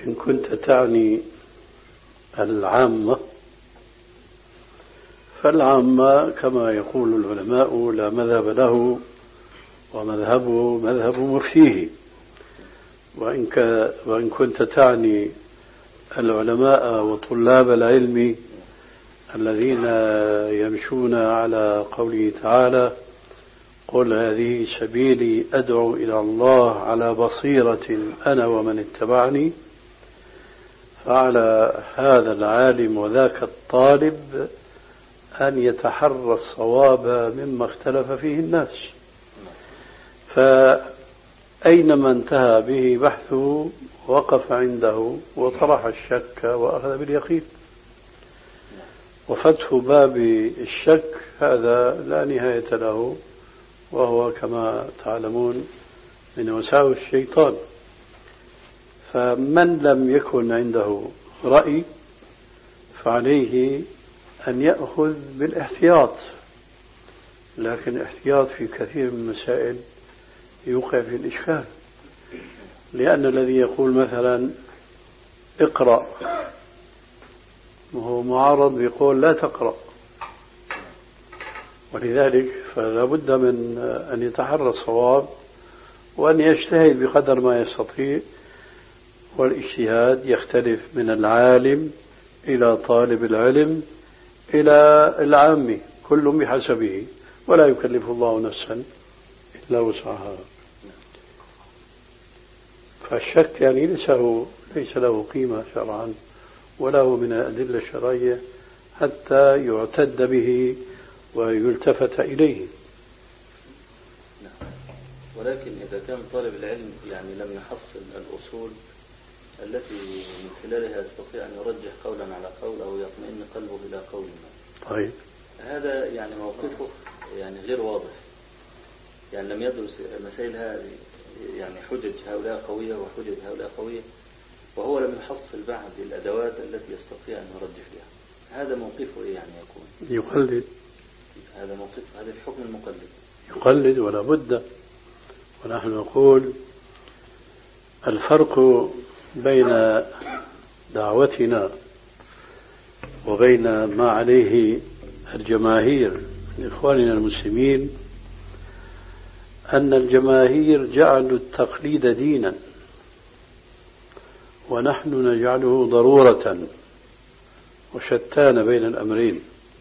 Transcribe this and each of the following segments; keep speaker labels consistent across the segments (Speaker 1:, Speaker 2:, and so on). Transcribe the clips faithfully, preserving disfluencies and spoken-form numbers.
Speaker 1: إن كنت تعني العامة، فالعامة كما يقول العلماء لا مذهب له ومذهبه مذهب مفتيه. وإن, وإن كنت تعني العلماء وطلاب العلم الذين يمشون على قوله تعالى قل هذه سبيلي أدعو إلى الله على بصيرة أنا ومن اتبعني، فعلى هذا العالم وذاك الطالب أن يتحرى الصواب مما اختلف فيه الناس. فأينما انتهى به بحثه وقف عنده وطرح الشك وأخذ باليقين. وفتح باب الشك هذا لا نهاية له، وهو كما تعلمون من وساوس الشيطان. فمن لم يكن عنده رأي فعليه أن يأخذ بالاحتياط، لكن الاحتياط في كثير من المسائل يوقع في الإشكال، لأن الذي يقول مثلا اقرأ وهو معارض بيقول لا تقرأ، ولذلك فلا بد من أن يتحرى الصواب وأن يجتهد بقدر ما يستطيع. والاجتهاد يختلف من العالم إلى طالب العلم إلى العامي، كل بحسبه، ولا يكلف الله نفسا إلا وسعها. فالشك يعني ليس له, ليس له قيمة شرعا ولا هو من الأدلة الشرعية حتى يعتد به ويلتفت إليه.
Speaker 2: ولكن إذا كان طالب العلم يعني لم يحصل الأصول التي من خلالها يستطيع أن يرجح قولا على قول أو يطمئن قلبه إلى قول ما،
Speaker 1: طيب
Speaker 2: هذا يعني موقفه يعني غير واضح، يعني لم يدرس مسائل هذه، يعني حجج هؤلاء قوية وحجج هؤلاء قوية، وهو لم يحصل بعد الأدوات التي يستطيع أن يرجح بها. هذا موقفه إيه يعني يكون؟
Speaker 1: يقلد.
Speaker 2: هذا موقف، هذا الحكم المقلد،
Speaker 1: يقلد ولا بد. ونحن نقول الفرق بين دعوتنا وبين ما عليه الجماهير من إخواننا المسلمين أن الجماهير جعلوا التقليد دينا، ونحن نجعله ضرورة، وشتان بين الأمرين.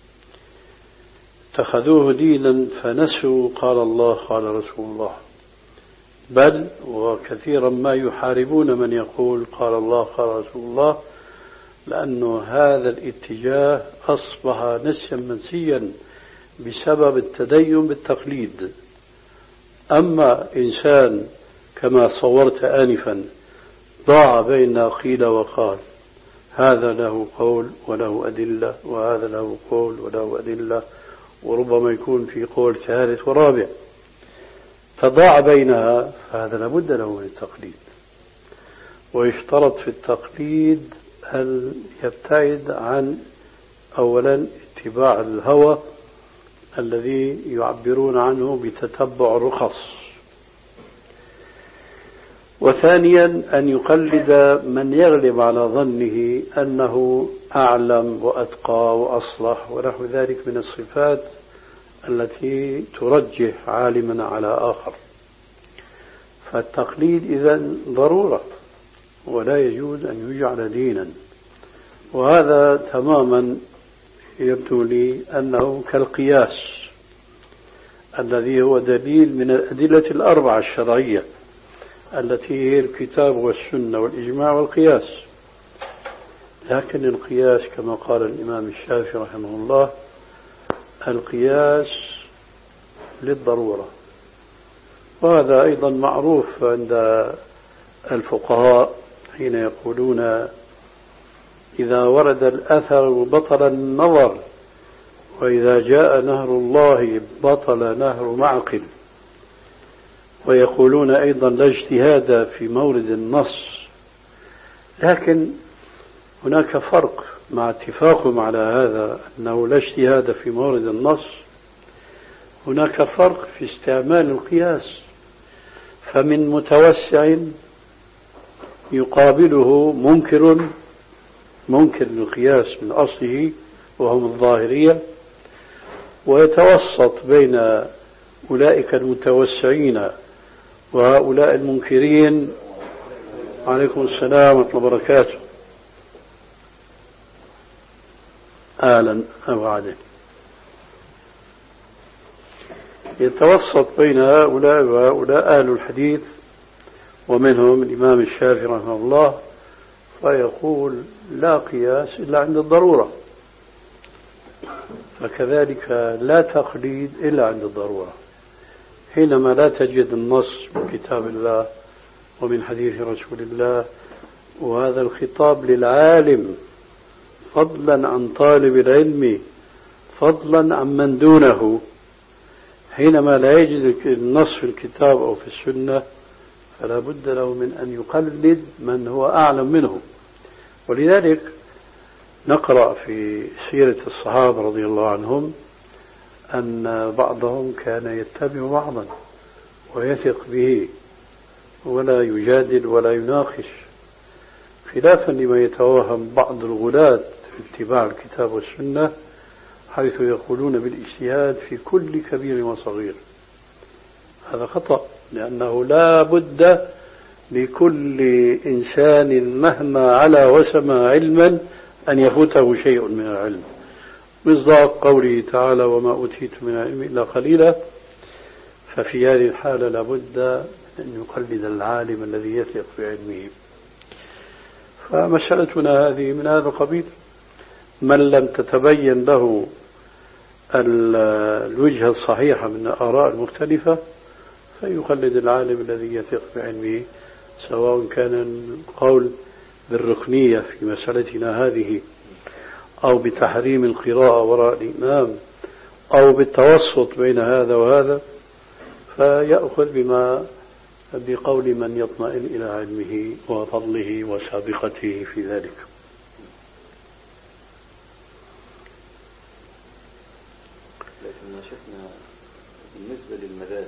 Speaker 1: اتخذوه دينا فنسوا قال الله قال رسول الله، بل وكثيرا ما يحاربون من يقول قال الله قال رسول الله، لأن هذا الاتجاه أصبح نسيا منسيا بسبب التدين بالتقليد. أما إنسان كما صورت آنفا ضاع بين قيل وقال، هذا له قول وله أدلة، وهذا له قول وله أدلة، وربما يكون في قول ثالث ورابع، فضاع بينها، فهذا لابد له من التقليد. ويشترط في التقليد أن يبتعد عن أولا اتباع الهوى الذي يعبرون عنه بتتبع الرخص، وثانيا أن يقلد من يغلب على ظنه أنه أعلم وأتقى وأصلح ونحو ذلك من الصفات التي ترجح عالما على آخر. فالتقليد إذن ضرورة ولا يجوز أن يجعل دينا. وهذا تماما يبدو لي أنه كالقياس الذي هو دليل من الأدلة الأربعة الشرعية التي هي الكتاب والسنة والإجماع والقياس. لكن القياس كما قال الإمام الشافعي رحمه الله، القياس للضرورة، وهذا أيضا معروف عند الفقهاء حين يقولون إذا ورد الأثر بطل النظر، وإذا جاء نهر الله بطل نهر معقل. ويقولون أيضا لا اجتهاد في مورد النص، لكن هناك فرق مع اتفاقهم على هذا أنه لا اجتهاد في مورد النص. هناك فرق في استعمال القياس، فمن متوسع يقابله منكر منكر القياس من أصله وهم الظاهرية، ويتوسط بين أولئك المتوسعين وهؤلاء المنكرين. عليكم السلام ورحمة الله وبركاته. أهلا أبعد. يتوسط بين هؤلاء وهؤلاء أهل الحديث، ومنهم الإمام الشافعي رحمه الله، فيقول لا قياس إلا عند الضرورة، فكذلك لا تقليد إلا عند الضرورة، حينما لا تجد النص من كتاب الله ومن حديث رسول الله. وهذا الخطاب للعالم فضلا عن طالب العلم، فضلا عن من دونه. حينما لا يجد النص في الكتاب أو في السنة فلا بد له من أن يقلد من هو أعلم منه. ولذلك نقرأ في سيرة الصحابة رضي الله عنهم أن بعضهم كان يتبع بعضا ويثق به ولا يجادل ولا يناقش، خلافا لما يتوهم بعض الغلاة في اتباع الكتاب والسنة، حيث يقولون بالاجتهاد في كل كبير وصغير. هذا خطأ، لأنه لا بد لكل إنسان مهما علا وسمى علما أن يفوته شيء من العلم، مصداق قوله تعالى وما أوتيت من العلم إلا قليلا. ففي هذه الحالة لا بد أن يقلد العالم الذي يثق في علمه. فمسألتنا هذه من هذا القبيل. من لم تتبين له الوجهة الصحيحة من الآراء المختلفة فيقلد العالم الذي يثق بعلمه، سواء كان القول بالركنية في مسألتنا هذه، أو بتحريم القراءة وراء الإمام، أو بالتوسط بين هذا وهذا، فيأخذ بما بقول من يطمئن إلى علمه وفضله وسابقته في ذلك.
Speaker 2: لكن ما شفنا بالنسبة للمذاهب،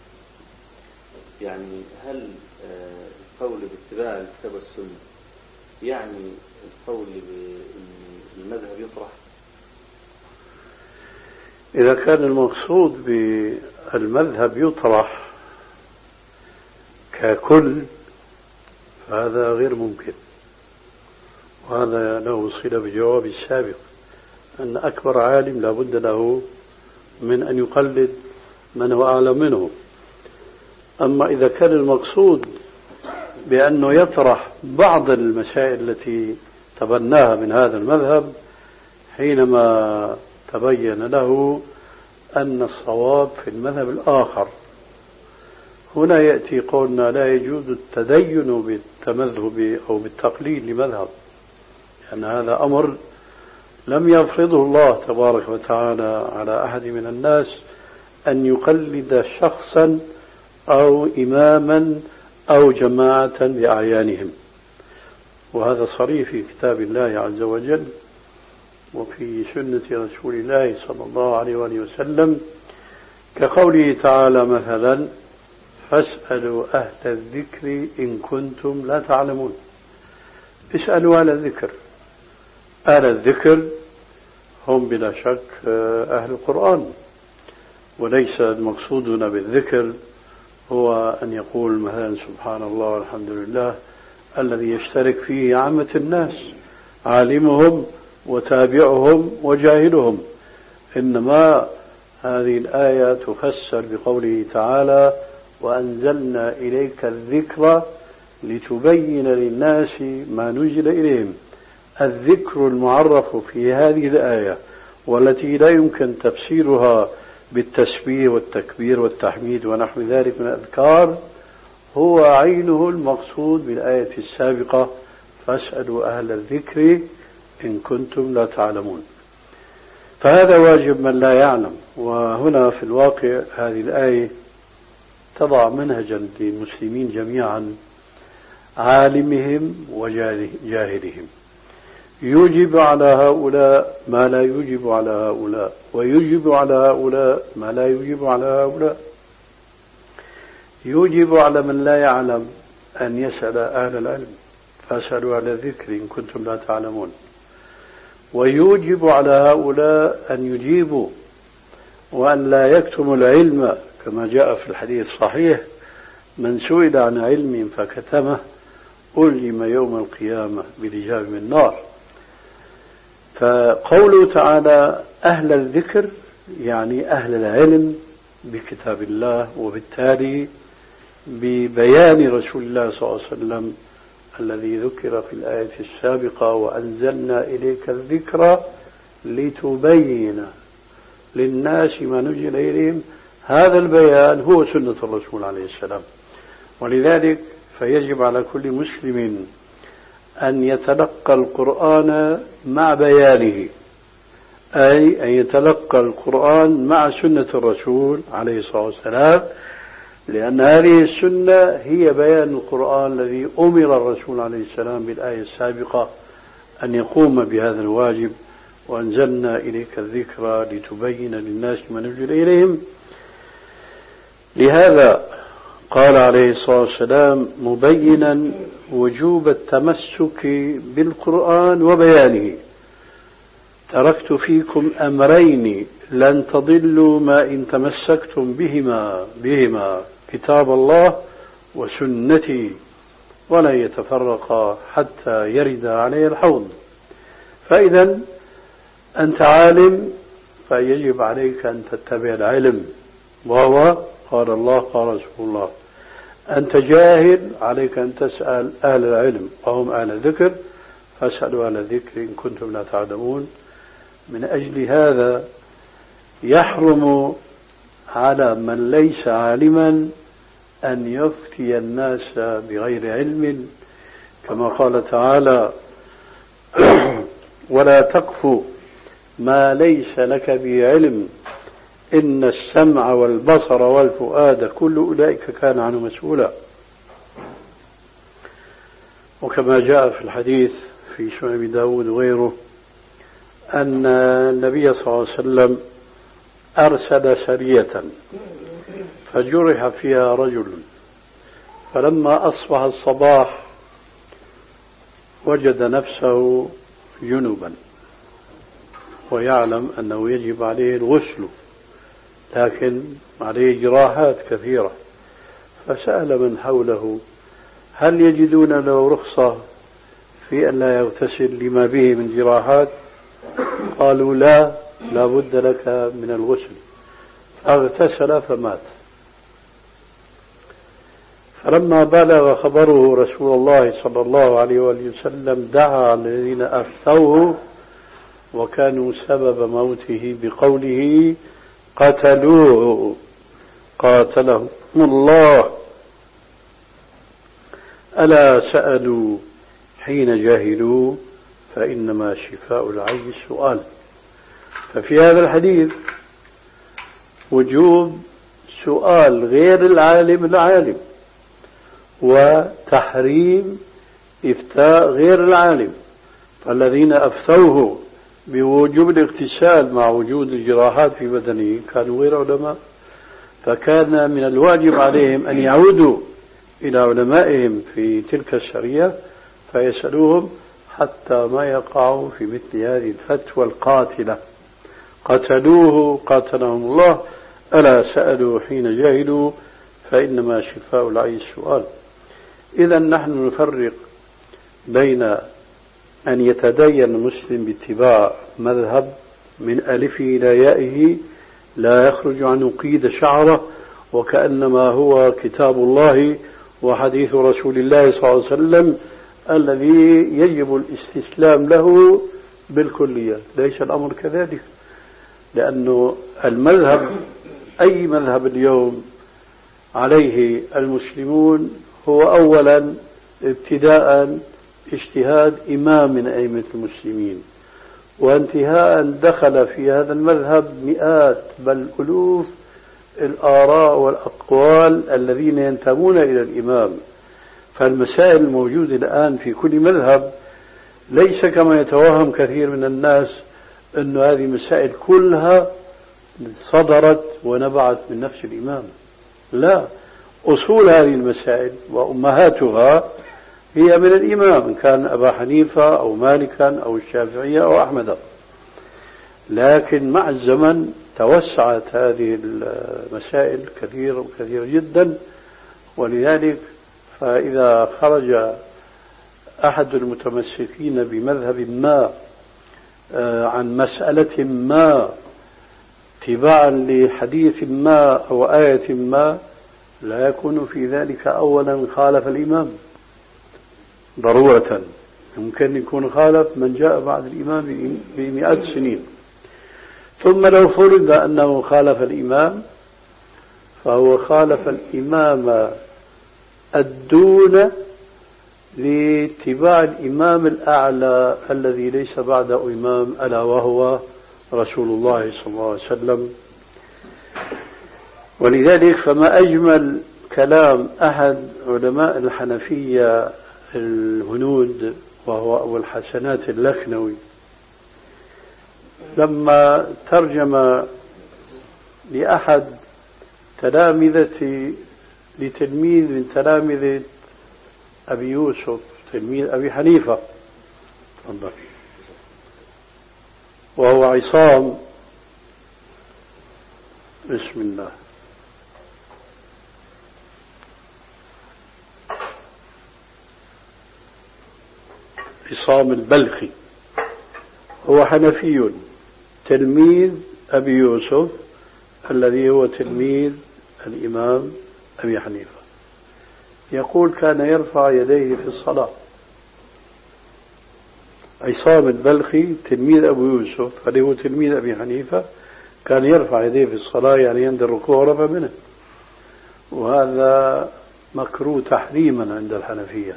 Speaker 2: يعني هل القول باتباع الكتاب والسنة يعني القول بأن المذهب يطرح؟
Speaker 1: إذا كان المقصود بالمذهب يطرح ككل فهذا غير ممكن، وهذا له صلة بجواب السابق، أن أكبر عالم لا بد له من أن يقلد من هو أعلم منه. أما إذا كان المقصود بأنه يطرح بعض المسائل التي تبناها من هذا المذهب، حينما تبين له أن الصواب في المذهب الآخر، هنا يأتي قولنا لا يجوز التدين بالتمذهب أو بالتقليد لمذهب، لأن هذا أمر لم يفرضه الله تبارك وتعالى على أحد من الناس أن يقلد شخصا أو إماما أو جماعة بأعيانهم. وهذا صريح في كتاب الله عز وجل وفي سنة رسول الله صلى الله عليه وآله وسلم، كقوله تعالى مثلا فاسألوا أهل الذكر إن كنتم لا تعلمون. اسألوا أهل الذكر. أهل الذكر هم بلا شك أهل القرآن، وليس المقصودنا بالذكر هو أن يقول مثلا سبحان الله والحمد لله الذي يشترك فيه عامة الناس، عالمهم وتابعهم وجاهلهم. إنما هذه الآية تفسر بقوله تعالى وأنزلنا إليك الذكر لتبين للناس ما نزل إليهم. الذكر المعرف في هذه الآية والتي لا يمكن تفسيرها بالتسبيح والتكبير والتحميد ونحو ذلك من الأذكار هو عينه المقصود بالآية السابقة فاسألوا أهل الذكر إن كنتم لا تعلمون. فهذا واجب من لا يعلم. وهنا في الواقع هذه الآية تضع منهجا للمسلمين جميعا، عالمهم وجاهلهم، يوجب على هؤلاء ما لا يوجب على هؤلاء، ويوجب على هؤلاء ما لا يوجب على هؤلاء. يوجب على من لا يعلم أن يسأل أهل العلم، فاسألوا على الذكر إن كنتم لا تعلمون. ويوجب على هؤلاء أن يجيبوا وأن لا يكتموا العلم، كما جاء في الحديث الصحيح: من سئل عن علم فكتمه ألجم يوم القيامة بلجام من نار. فقوله تعالى أهل الذكر يعني أهل العلم بكتاب الله، وبالتالي ببيان رسول الله صلى الله عليه وسلم الذي ذكر في الآية السابقة: وأنزلنا إليك الذكر لتبين للناس ما نزل إليهم. هذا البيان هو سنة الرسول عليه السلام. ولذلك فيجب على كل مسلم أن يتلقى القرآن مع بيانه، أي أن يتلقى القرآن مع سنة الرسول عليه الصلاة والسلام، لأن هذه السنة هي بيان القرآن الذي أمر الرسول عليه السلام بالآية السابقة أن يقوم بهذا الواجب: وأنزلنا إليك الذكر لتبين للناس ما نزل إليهم. لهذا قال عليه الصلاة والسلام مبينا وجوب التمسك بالقرآن وبيانه: تركت فيكم أمرين لن تضلوا ما إن تمسكتم بهما بهما كتاب الله وسنتي ولا يتفرقا حتى يرد عليه الحوض. فإذا أنت عالم فيجب عليك أن تتبع العلم، وهو قال الله قال رسول الله. أنت جاهل عليك أن تسأل أهل العلم وهم أهل الذكر، فاسألوا أهل الذكر إن كنتم لا تعلمون. من أجل هذا يحرم على من ليس عالما أن يفتي الناس بغير علم، كما قال تعالى: ولا تقف ما ليس لك به علم إن السمع والبصر والفؤاد كل أولئك كان عنه مسؤولا. وكما جاء في الحديث في سنن أبي داود وغيره أن النبي صلى الله عليه وسلم أرسل سرية فجرح فيها رجل، فلما أصبح الصباح وجد نفسه جنبا ويعلم أنه يجب عليه الغسل، لكن عليه جراحات كثيرة، فسأل من حوله: هل يجدون له رخصة في أن لا يغتسل لما به من جراحات؟ قالوا: لا، لا بد لك من الغسل. فاغتسل فمات. فلما بلغ خبره رسول الله صلى الله عليه وآله وسلم دعا الذين أفتوه وكانوا سبب موته بقوله: قتلوه قاتلهم الله، ألا سألوا حين جاهلوا فإنما شفاء العي السؤال. ففي هذا الحديث وجوب سؤال غير العالم العالم، وتحريم إفتاء غير العالم. فالذين أفتوه بوجوب الاغتسال مع وجود الجراحات في بدنه كانوا غير علماء، فكان من الواجب عليهم أن يعودوا إلى علمائهم في تلك الشريعة فيسألوهم حتى ما يقعوا في مثل هذه الفتوى القاتلة: قتلوه قاتلهم الله، ألا سألوا حين جاهلوا فإنما شفاء العي السؤال. إذا نحن نفرق بين أن يتدين المسلم باتباع مذهب من ألفه إلى يائه لا يخرج عنه قيد شعره، وكأنما هو كتاب الله وحديث رسول الله صلى الله عليه وسلم الذي يجب الاستسلام له بالكلية. ليس الأمر كذلك، لأنه المذهب أي مذهب اليوم عليه المسلمون هو أولا ابتداء اجتهاد إمام من أئمة المسلمين، وانتهاء دخل في هذا المذهب مئات بل ألوف الآراء والأقوال الذين ينتمون إلى الإمام. فالمسائل الموجودة الآن في كل مذهب ليس كما يتوهم كثير من الناس أن هذه المسائل كلها صدرت ونبعت من نفس الإمام. لا، أصول هذه المسائل وأمهاتها هي من الإمام، إن كان أبا حنيفة أو مالكا أو الشافعية أو أحمد. لكن مع الزمن توسعت هذه المسائل كثيرة وكثيرة جدا، ولذلك فإذا خرج أحد المتمسكين بمذهب ما عن مسألة ما اتباعا لحديث ما أو آية ما، لا يكون في ذلك أولا خالف الإمام ضرورة، يمكن يكون خالف من جاء بعد الإمام بمئات السنين. ثم لو فرض أنه خالف الإمام فهو خالف الإمام الدون لاتباع الإمام الأعلى الذي ليس بعده إمام، ألا وهو رسول الله صلى الله عليه وسلم. ولذلك فما أجمل كلام أحد علماء الحنفية الهنود وهو أبو الحسنات اللخنوي لما ترجم لأحد تلامذة لتلميذ من تلامذة أبي يوسف تلميذ أبي حنيفة وهو عصام، بسم الله، عصام البلخي، هو حنفي تلميذ أبي يوسف الذي هو تلميذ الإمام أبي حنيفة. يقول كان يرفع يديه في الصلاة. عصام البلخي تلميذ أبو يوسف الذي هو تلميذ أبي حنيفة كان يرفع يديه في الصلاة، يعني عند الركوع رفع منه، وهذا مكروه تحريما عند الحنفية.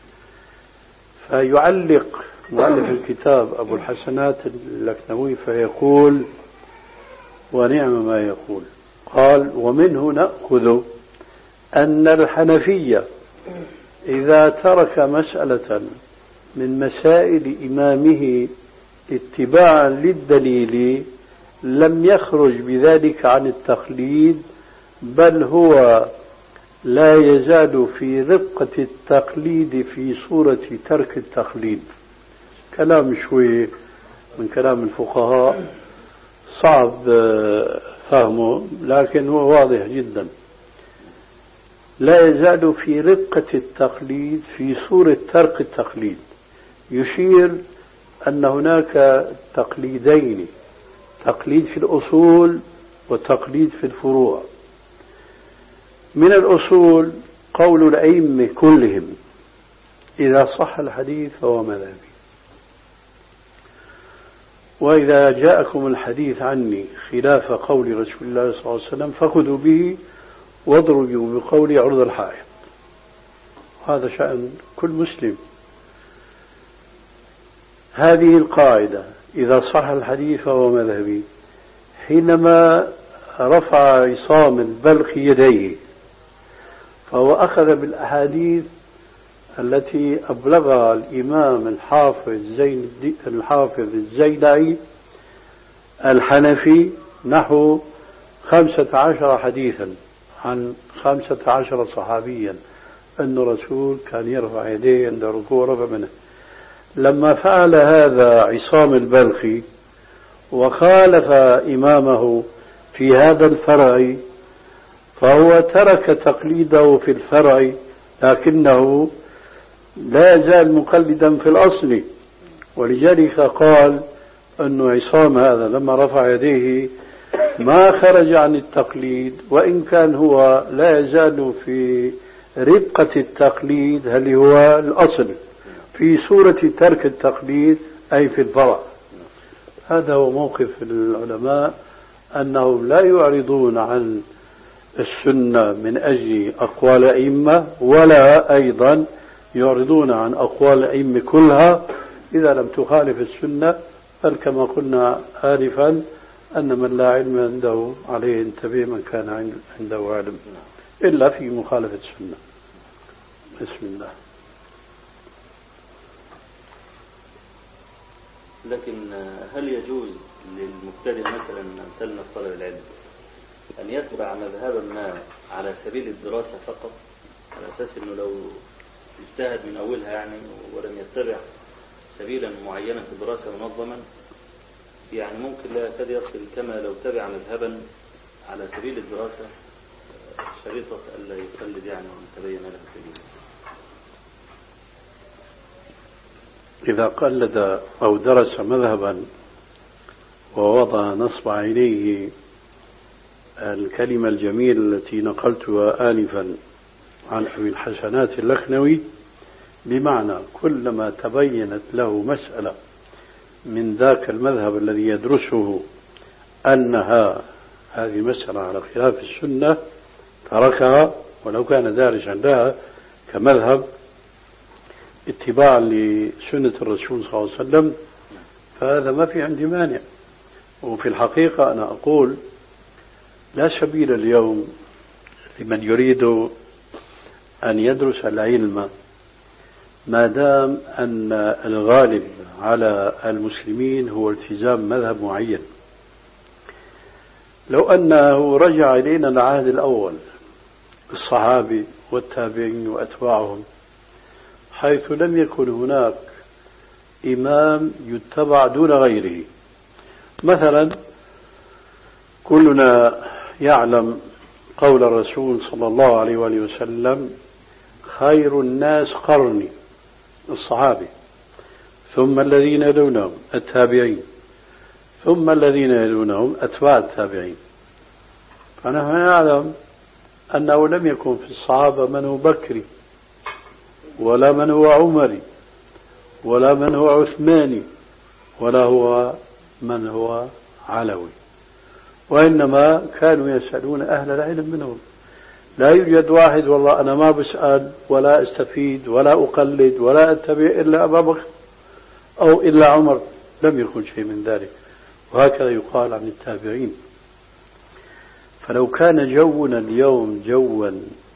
Speaker 1: فيعلق مؤلف الكتاب أبو الحسنات اللخنوي فيقول ونعم ما يقول، قال ومنه نأخذ أن الحنفية إذا ترك مسألة من مسائل إمامه اتباعا للدليل لم يخرج بذلك عن التقليد، بل هو لا يزال في رقة التقليد في صورة ترك التقليد. كلام شوي من كلام الفقهاء صعب فهمه، لكن هو واضح جدا. لا يزال في رقة التقليد في صورة ترك التقليد، يشير أن هناك تقليدين، تقليد في الأصول وتقليد في الفروع. من الأصول قول الأئمة كلهم إذا صح الحديث فهو مذهبي، وإذا جاءكم الحديث عني خلاف قول رسول الله صلى الله عليه وسلم فخذوا به واضربوا بقولي عرض الحائط. هذا شأن كل مسلم. هذه القاعدة إذا صح الحديث فهو مذهبي. حينما رفع عصام البلخي يديه فهو أخذ بالأحاديث التي أبلغها الإمام الحافظ زين الحافظ الزيدعي الحنفي نحو خمسة عشر حديثا عن خمسة عشر صحابيا أن الرسول كان يرفع يديه عند ركوع رفع منه. لما فعل هذا عصام البلخي وخالف إمامه في هذا الفرع فهو ترك تقليده في الفرع، لكنه لا يزال مقلدا في الأصل. ولذلك قال أن عصام هذا لما رفع يديه ما خرج عن التقليد، وإن كان هو لا يزال في ربقة التقليد هل هو الأصل في صورة ترك التقليد أي في الفرع. هذا هو موقف العلماء، أنهم لا يعرضون عن السنة من أجل أقوال أئمة، ولا أيضا يعرضون عن أقوال الأئمة كلها إذا لم تخالف السنة. بل كما قلنا آنفا أن من لا علم عنده عليه ينتبه من كان عنده علم، إلا في مخالفة السنة. بسم الله.
Speaker 2: لكن هل يجوز للمبتدئ مثلا أمثالنا في طلب العلم أن يتبع مذهبا ما على سبيل الدراسة فقط، على أساس أنه لو اجتهد من أولها يعني ولم يتبع سبيلا معينا في الدراسة منظما، يعني ممكن لا يكاد يصل كما لو تبع مذهبا على سبيل الدراسة شريطة ألا يقلد يعني ومتبين له سبيل.
Speaker 1: إذا قلد أو درس مذهبا ووضع نصب عينيه الكلمة الجميلة التي نقلتها آنفا عن أبي الحسنات اللخنوي، بمعنى كلما تبينت له مسألة من ذاك المذهب الذي يدرسه أنها هذه مسألة على خلاف السنة تركها ولو كان دارسا لها كمذهب اتباعا لسنة الرسول صلى الله عليه وسلم، فهذا ما في عندي مانع. وفي الحقيقة أنا أقول لا سبيل اليوم لمن يريد أن يدرس العلم ما دام أن الغالب على المسلمين هو التزام مذهب معين. لو أنه رجع إلينا العهد الأول الصحابي والتابعين وأتباعهم، حيث لم يكن هناك إمام يتبع دون غيره. مثلا كلنا يعلم قول الرسول صلى الله عليه وآله وسلم: خير الناس قرني، الصحابي، ثم الذين يلونهم التابعين، ثم الذين يلونهم أتباع التابعين. فنحن نعلم أنه لم يكن في الصحابة من هو بكري، ولا من هو عمري، ولا من هو عثماني، ولا هو من هو علوي، وإنما كانوا يسألون أهل العلم منهم. لا يوجد واحد والله أنا ما بسأل ولا أستفيد ولا أقلد ولا أتبع إلا أبا بكر أو إلا عمر، لم يكن شيء من ذلك. وهكذا يقال عن التابعين. فلو كان جونا اليوم جوا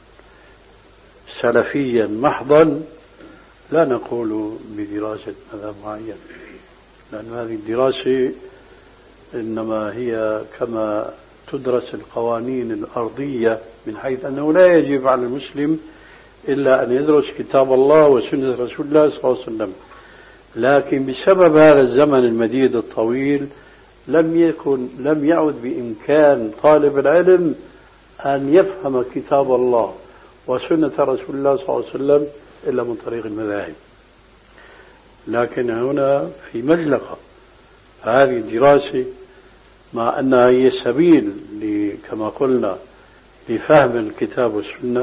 Speaker 1: سلفيا محضا لا نقول بدراسة مذهب معين، لأن هذه الدراسة إنما هي كما تدرس القوانين الأرضية، من حيث أنه لا يجب على المسلم إلا أن يدرس كتاب الله وسنة رسول الله صلى الله عليه وسلم. لكن بسبب هذا الزمن المديد الطويل لم يكن لم يعد بإمكان طالب العلم أن يفهم كتاب الله وسنة رسول الله صلى الله عليه وسلم إلا من طريق المذاهب. لكن هنا في مزلقة هذه الدراسة، مع أنها هي السبيل كما قلنا لفهم الكتاب والسنة،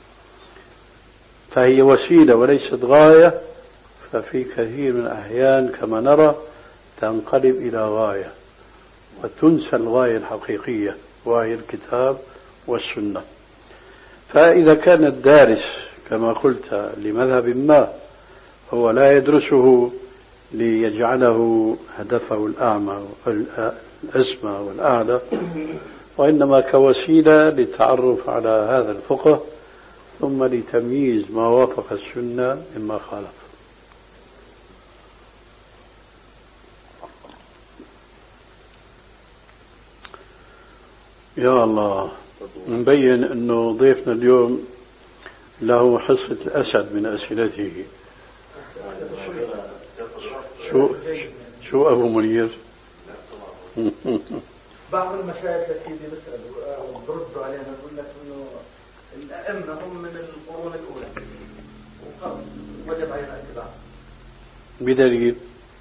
Speaker 1: فهي وسيلة وليست غاية. ففي كثير من الأحيان كما نرى تنقلب إلى غاية وتنسى الغاية الحقيقية وهي الكتاب والسنة. فإذا كان الدارس كما قلت لمذهب ما هو لا يدرسه ليجعله هدفه الأعمى الأسمى والأعلى، وإنما كوسيلة للتعرف على هذا الفقه ثم لتمييز ما وافق السنة مما خالف. يا الله، نبين أنه ضيفنا اليوم له حصة الأسد من أسئلته. شو شو أبو منير؟
Speaker 3: بعض المشايخ يا سيدي بيسألوا وبردوا علينا يقول لك إنه الأئمة هم من القرون الأولى وخلاص وجب علينا اتباعهم.
Speaker 1: بدليل؟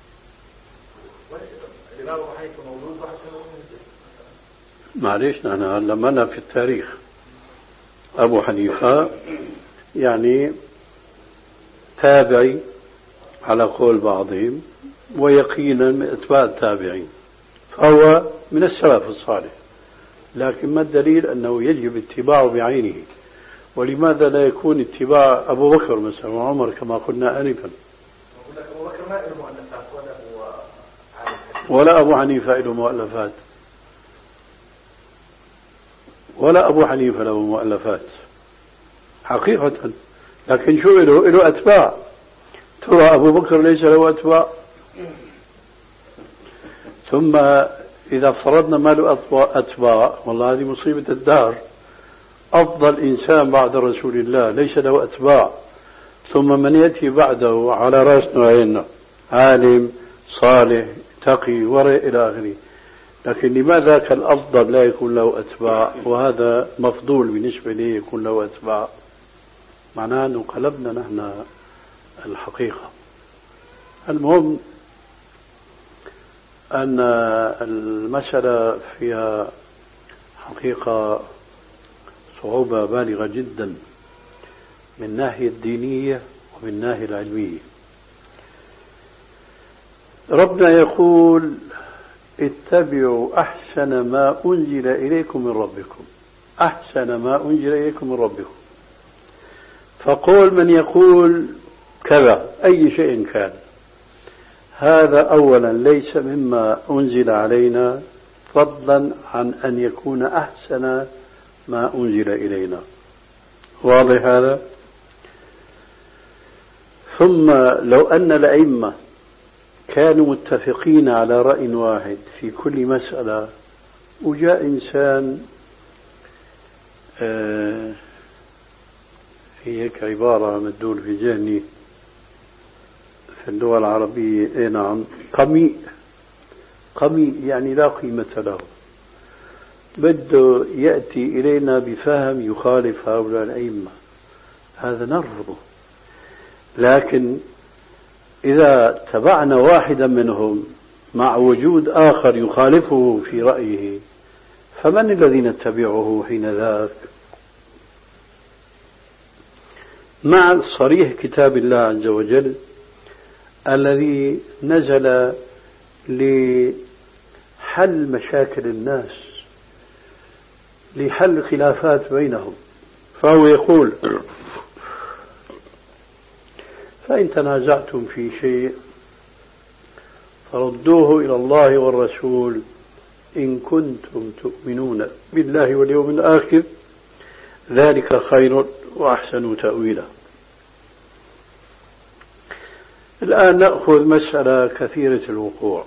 Speaker 3: الإمام أبو حنيفة موجود واحد منهم.
Speaker 1: معليش نحن هلا ما في التاريخ. أبو حنيفة يعني تابعي على قول بعضهم، ويقينا من أتباع التابعين، فهو من السلف الصالح. لكن ما الدليل أنه يجب اتباعه بعينه؟ ولماذا لا يكون اتباع أبو بكر مثلا وعمر كما قلنا آنفا؟
Speaker 3: أبو بكر ما له مؤلفات ولا هو
Speaker 1: ولا أبو حنيفة له مؤلفات، ولا أبو حنيفة له مؤلفات حقيقة. لكن شو له؟ له أتباع. ترى أبو بكر ليس له أتباع؟ ثم إذا فرضنا ما له أتباع، والله هذه مصيبة الدار. أفضل إنسان بعد رسول الله ليس له أتباع، ثم من يأتي بعده على رأسنا وعيننا عالم صالح تقي ورع إلى آخره. لكن لماذا كان الأفضل لا يكون له أتباع وهذا مفضول بالنسبة لي يكون له أتباع؟ معناه أنه قلبنا نحن الحقيقة. المهم أن المسألة فيها حقيقة صعوبة بالغة جدا من الناحية الدينية ومن الناحية العلمية. ربنا يقول اتبعوا أحسن ما أنزل إليكم من ربكم، أحسن ما أنزل إليكم من ربكم. فقول من يقول كذا أي شيء كان، هذا أولا ليس مما أنزل علينا فضلا عن أن يكون أحسن ما أنزل إلينا. واضح هذا؟ ثم لو أن الأئمة كانوا متفقين على رأي واحد في كل مسألة وجاء إنسان آه في هيك عبارة مدول في ذهني في اللغة العربية إيه نعم قميء، قميء يعني لا قيمة له، بده يأتي إلينا بفهم يخالف هؤلاء الأئمة، هذا نرفضه. لكن إذا تبعنا واحدا منهم مع وجود آخر يخالفه في رأيه فمن الذي نتبعه حين ذاك؟ مع صريح كتاب الله عز وجل الذي نزل لحل مشاكل الناس، لحل خلافات بينهم. فهو يقول فإن تنازعتم في شيء فردوه إلى الله والرسول إن كنتم تؤمنون بالله واليوم الآخر ذلك خير وأحسن تأويلا. الآن نأخذ مسألة كثيرة الوقوع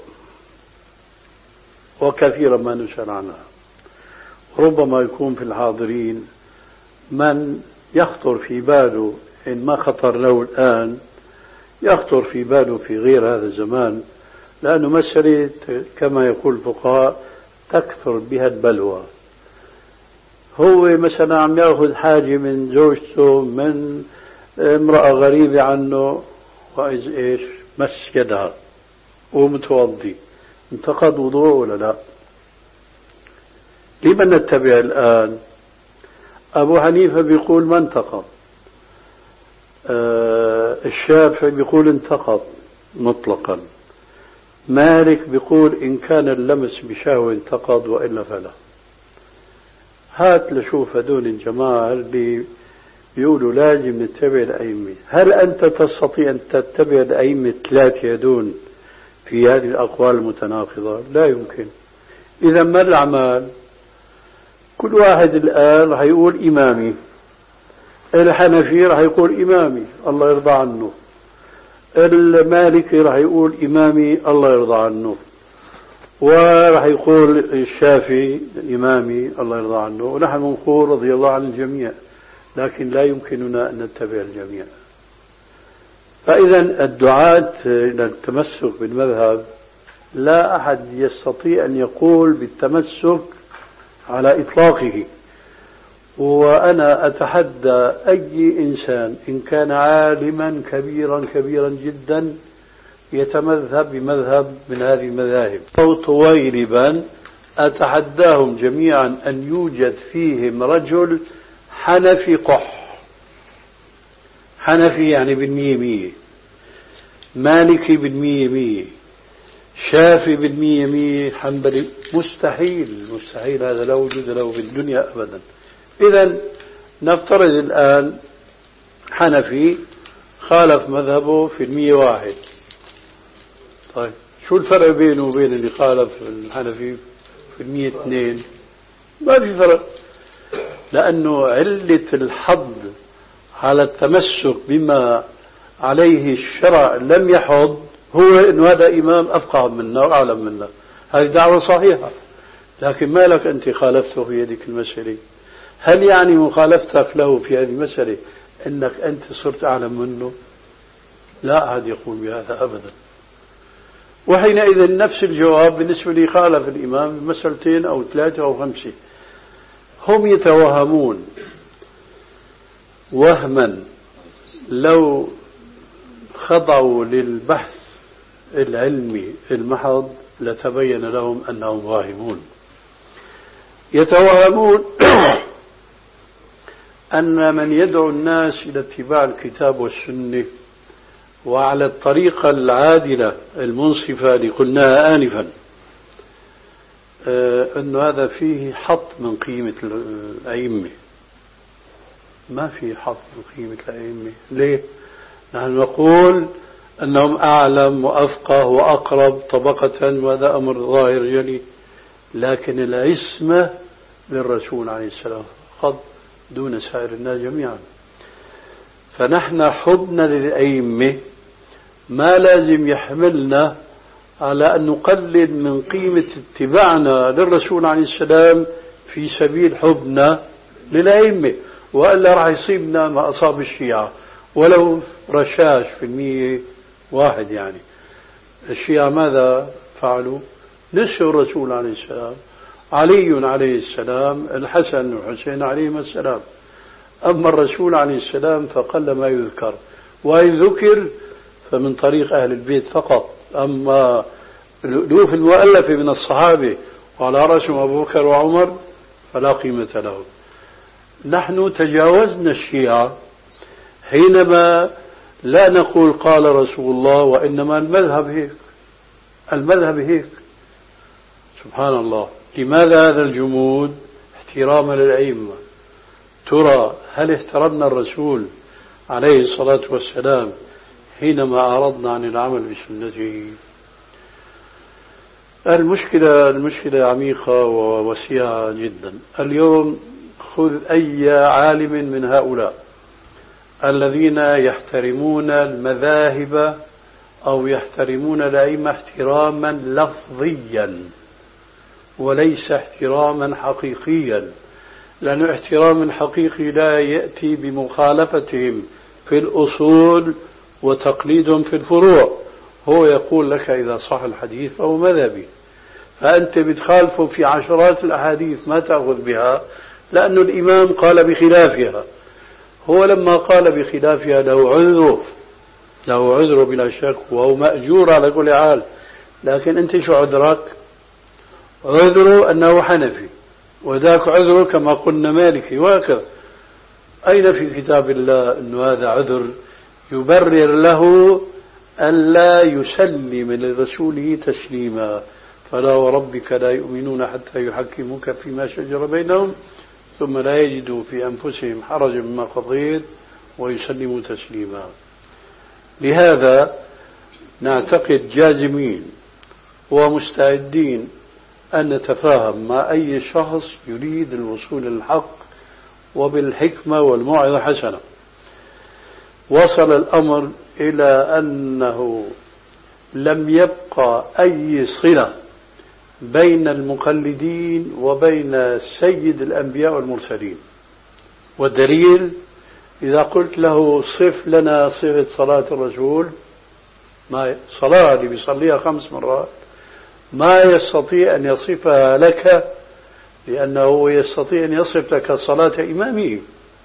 Speaker 1: وكثيرا ما نسأل عنها، ربما يكون في الحاضرين من يخطر في باله إن ما خطر له الآن يخطر في باله في غير هذا الزمان، لأنه مسألة كما يقول الفقهاء تكثر بها البلوى. هو مثلا عم يأخذ حاجة من زوجته من امرأة غريبة عنه وإذ إيش مس يدها ومتوضي، انتقد وضوء ولا لا؟ لمن نتبع الآن؟ أبو حنيفة بيقول ما انتقض، آه الشافعي بيقول انتقض مطلقا، مالك بيقول إن كان اللمس بشهوة انتقض وإلا فلا. هات لشوف هدول الجماعة اللي بيقولوا لازم نتبع الأئمة، هل أنت تستطيع أن تتبع الأئمة ثلاثة هدول في هذه الأقوال المتناقضة؟ لا يمكن. إذا ما الأعمال؟ كل واحد الآن رح يقول إمامي، الحنفي رح يقول إمامي الله يرضى عنه، المالكي رح يقول إمامي الله يرضى عنه، ورح يقول الشافعي إمامي الله يرضى عنه، ونحن نقول رضي الله عن الجميع، لكن لا يمكننا أن نتبع الجميع. فإذا الدعاة إلى التمسك بالمذهب لا أحد يستطيع أن يقول بالتمسك على إطلاقه. وأنا أتحدى أي إنسان إن كان عالما كبيرا كبيرا جدا يتمذهب بمذهب من هذه المذاهب أو طويلبا، أتحداهم جميعا أن يوجد فيهم رجل حنفي قح، حنفي يعني بالمية مية، مالكي بالمية مية، شافي بالمية مية، حنبلي مستحيل، مستحيل، هذا لا وجود له في الدنيا أبدا. إذن نفترض الآن حنفي خالف مذهبه في المية واحد، طيب شو الفرق بينه وبين اللي خالف الحنفي في المية اثنين؟ ما في فرق، لأنه علة الحض على التمسك بما عليه الشرع لم يحض هو إنه هذا إمام أفقه منا وأعلم منا، هذه دعوة صحيحة. لكن ما لك أنت خالفته في هذه المسألة؟ هل يعني مخالفتك له في هذه المسألة أنك أنت صرت أعلم منه؟ لا أحد يقول بهذا أبدا. وحينئذ نفس الجواب بالنسبة لي خالف الإمام بمسألتين أو ثلاثة أو خمسة. هم يتوهمون وهما لو خضعوا للبحث العلمي المحض لتبين لهم أنهم واهمون. يتوهمون أن من يدعو الناس إلى اتباع الكتاب والسنة وعلى الطريقة العادلة المنصفة اللي قلناها آنفا أن هذا فيه حط من قيمة الأئمة. ما فيه حط من قيمة الأئمة. ليه؟ نحن نقول أنهم أعلم وأفقه وأقرب طبقة، وهذا أمر ظاهر جلي، لكن العصمة للرسول عليه السلام فقط دون سائر الناس جميعا. فنحن حبنا للأئمة ما لازم يحملنا على أن نقلل من قيمة اتباعنا للرسول عليه السلام في سبيل حبنا للأئمة، وإلا راح يصيبنا ما أصاب الشيعة ولو رشاش في المية واحد. يعني الشيعة ماذا فعلوا؟ نسوا الرسول عليه السلام، علي عليه السلام، الحسن والحسين عليهما السلام. أما الرسول عليه السلام فقل ما يذكر، وإن ذكر فمن طريق أهل البيت فقط. أما الألوف المؤلفة من الصحابة وعلى رأسهم أبو بكر وعمر فلا قيمة لهم. نحن تجاوزنا الشيعة حينما لا نقول قال رسول الله، وإنما المذهب هيك، المذهب هيك. سبحان الله. لماذا هذا الجمود؟ احتراما للأئمة. ترى هل احترمنا الرسول عليه الصلاة والسلام حينما أعرضنا عن العمل بسنته؟ المشكلة المشكلة عميقة ووسيعة جدا. اليوم خذ أي عالم من هؤلاء الذين يحترمون المذاهب أو يحترمون الأئمة احتراما لفظيا وليس احتراما حقيقيا، لأن احترام الحقيقي لا يأتي بمخالفتهم في الأصول وتقليدهم في الفروع. هو يقول لك إذا صح الحديث فهو مذهبي، فأنت بتخالفه في عشرات الأحاديث ما تأخذ بها لأن الإمام قال بخلافها. هو لما قال بخلافها له عذره، له عذره بلا شك، وهو مأجور على كل حال. لكن أنت شو عذرك؟ عذره أنه حنفي، وذاك عذره كما قلنا مالكي، وهكذا. أين في كتاب الله أن هذا عذر يبرر له ألا يسلم لرسوله تسليما؟ فلا وربك لا يؤمنون حتى يحكموك فيما شجر بينهم ثم لا يجدوا في أنفسهم حرجا مما قضيت ويسلموا تسليما. لهذا نعتقد جازمين ومستعدين أن نتفاهم مع أي شخص يريد الوصول للحق وبالحكمة والموعظة حسنة. وصل الأمر إلى أنه لم يبقى أي صلة بين المقلدين وبين سيد الأنبياء والمرسلين. والدليل إذا قلت له صف لنا صفة صلاة الرسول، ما صلاة اللي بيصليها خمس مرات ما يستطيع أن يصفها لك، لأنه يستطيع أن يصف لك صلاة إمامه.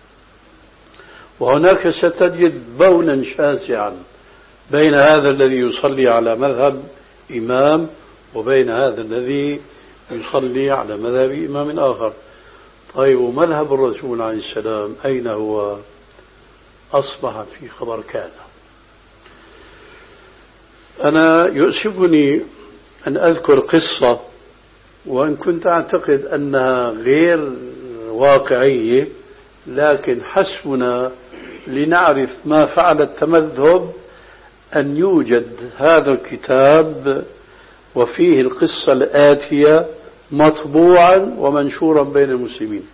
Speaker 1: وهناك ستجد بونا شاسعا بين هذا الذي يصلي على مذهب إمام وبين هذا الذي يصلي على مذهب إمام آخر. طيب ومذهب الرسول عليه السلام أين هو؟ أصبح في خبر كان. أنا يؤسفني أن أذكر قصة وإن كنت أعتقد أنها غير واقعية، لكن حسبنا لنعرف ما فعل التمذهب أن يوجد هذا الكتاب وفيه القصة الآتية مطبوعا ومنشورا بين المسلمين.